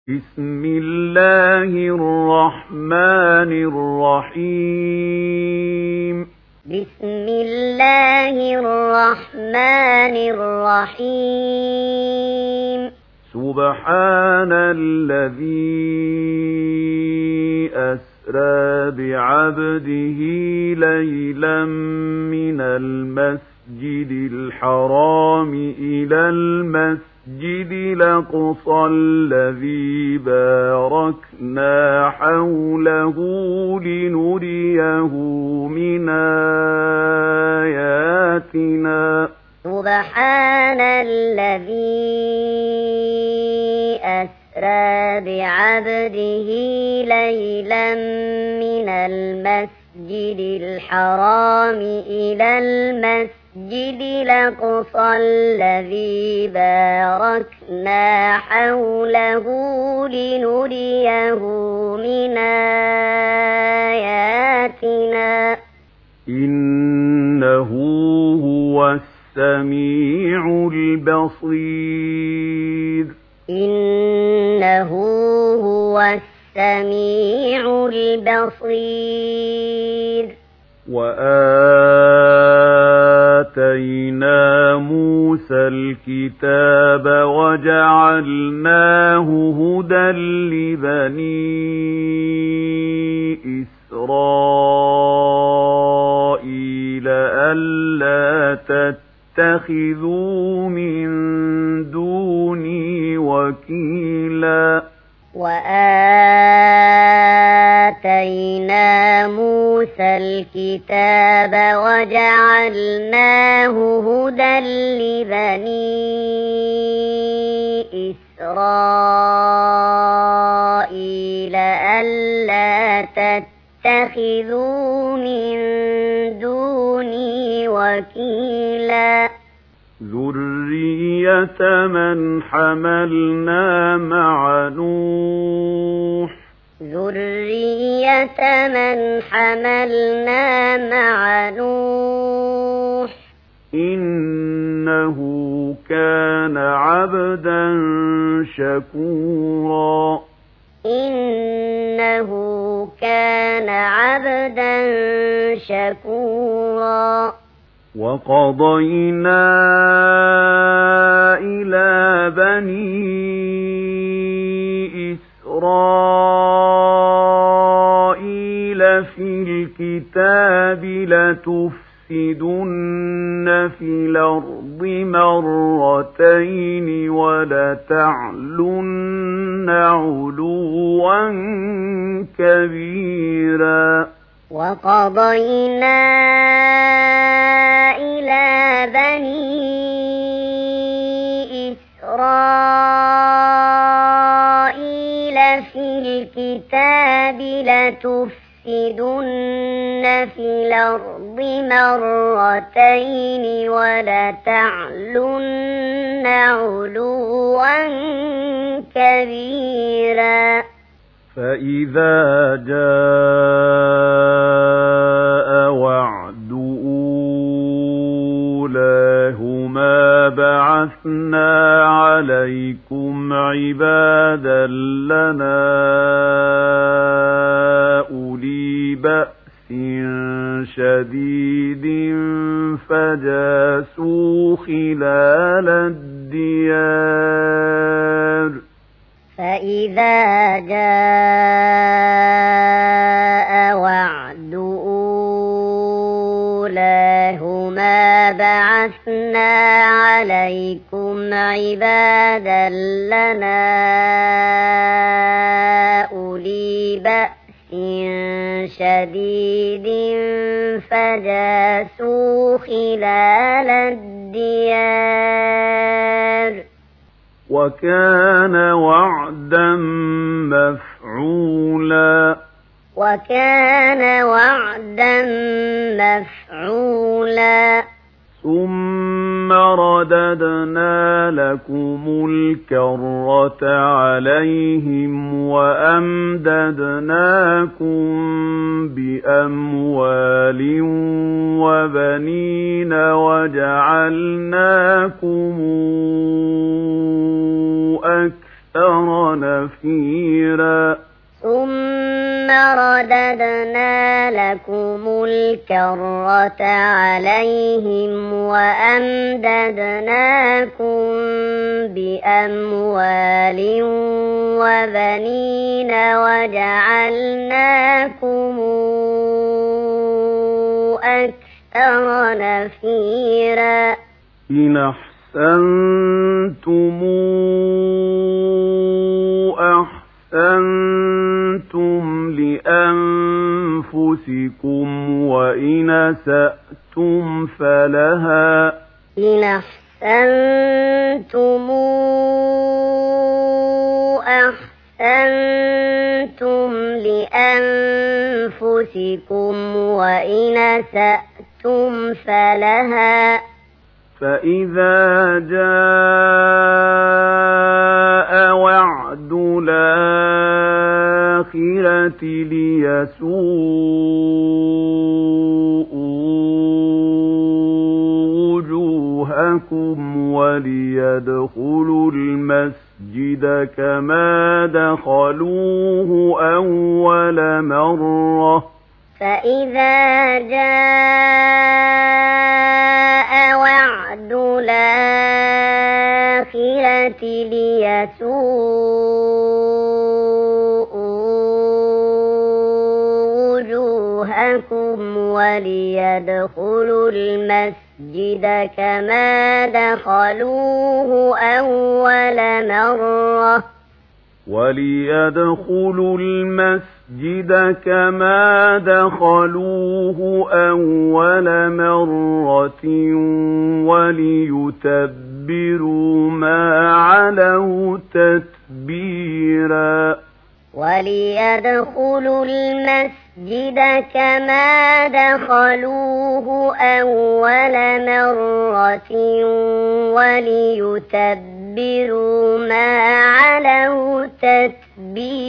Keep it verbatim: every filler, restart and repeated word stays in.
بسم الله الرحمن الرحيم بسم الله الرحمن الرحيم سبحان الذي أسرى بعبده ليلا من المسجد الحرام إلى المسجد المسجد الأقصى الذي باركنا حوله لنريه من آياتنا سبحان الذي أسرى بعبده ليلا من المسجد الحرام إلى المسجد المسجد الأقصى الذي باركنا حوله لنريه من آياتنا إنه هو السميع البصير إنه هو السميع البصير وآتينا موسى الكتاب وجعلناه هدى لبني إسرائيل ألا تتخذوا من دوني وكيلا وآتينا موسى الكتاب وجعلناه هدى لبني إسرائيل ألا تتخذوا من دوني وكيلا ذرية من حملنا مع نوح ذرية من حملنا مع نوح إنه كان عبدا شكورا إنه كان عبدا شكورا وقضينا إلى بني إسرائيل في الكتاب لتفسدن في الأرض مرتين ولتعلن علوا كبيرا وقضينا إلى بني إسرائيل في الكتاب لتفسدن في الأرض مرتين ولتعلن علوا كبيرا فإذا جاء وعد أولاهما بعثنا عليكم عبادا لنا أولي بأس شديد فجاسوا خلال الديار فإذا جاء وعد أولاهما بعثنا عليكم عبادا لنا أولي بأس شديد فجاسوا خلال الديار وكان وعدا مفعولا وكان وعدا مفعولا ثم رددنا لكم الكرة عليهم وأمددناكم بأموال وبنين وجعلناكم أكثر نفيرا ثم رددنا لكم الكرة عليهم وأمددناكم بأموال وبنين وجعلناكم أكثر نفيرا إن أحسنتم أحسنتم لأنفسكم وإن أسأتم فلها إن أحسنتم أحسنتم لأنفسكم وإن أسأتم فلها فإذا جاء وعد الآخرة ليسوءوا وجوهكم وليدخلوا المسجد كما دخلوه أول مرة فإذا جاء وعد الآخرة ليسوءوا وجوهكم وليدخلوا المسجد كما دخلوه أول مرة وليدخلوا المسجد كما دخلوه أول مرة وليتبروا ما علوا تتبيرا وليدخلوا المسجد كما دخلوه أول مرة وليتبروا ما علوا تتبيرا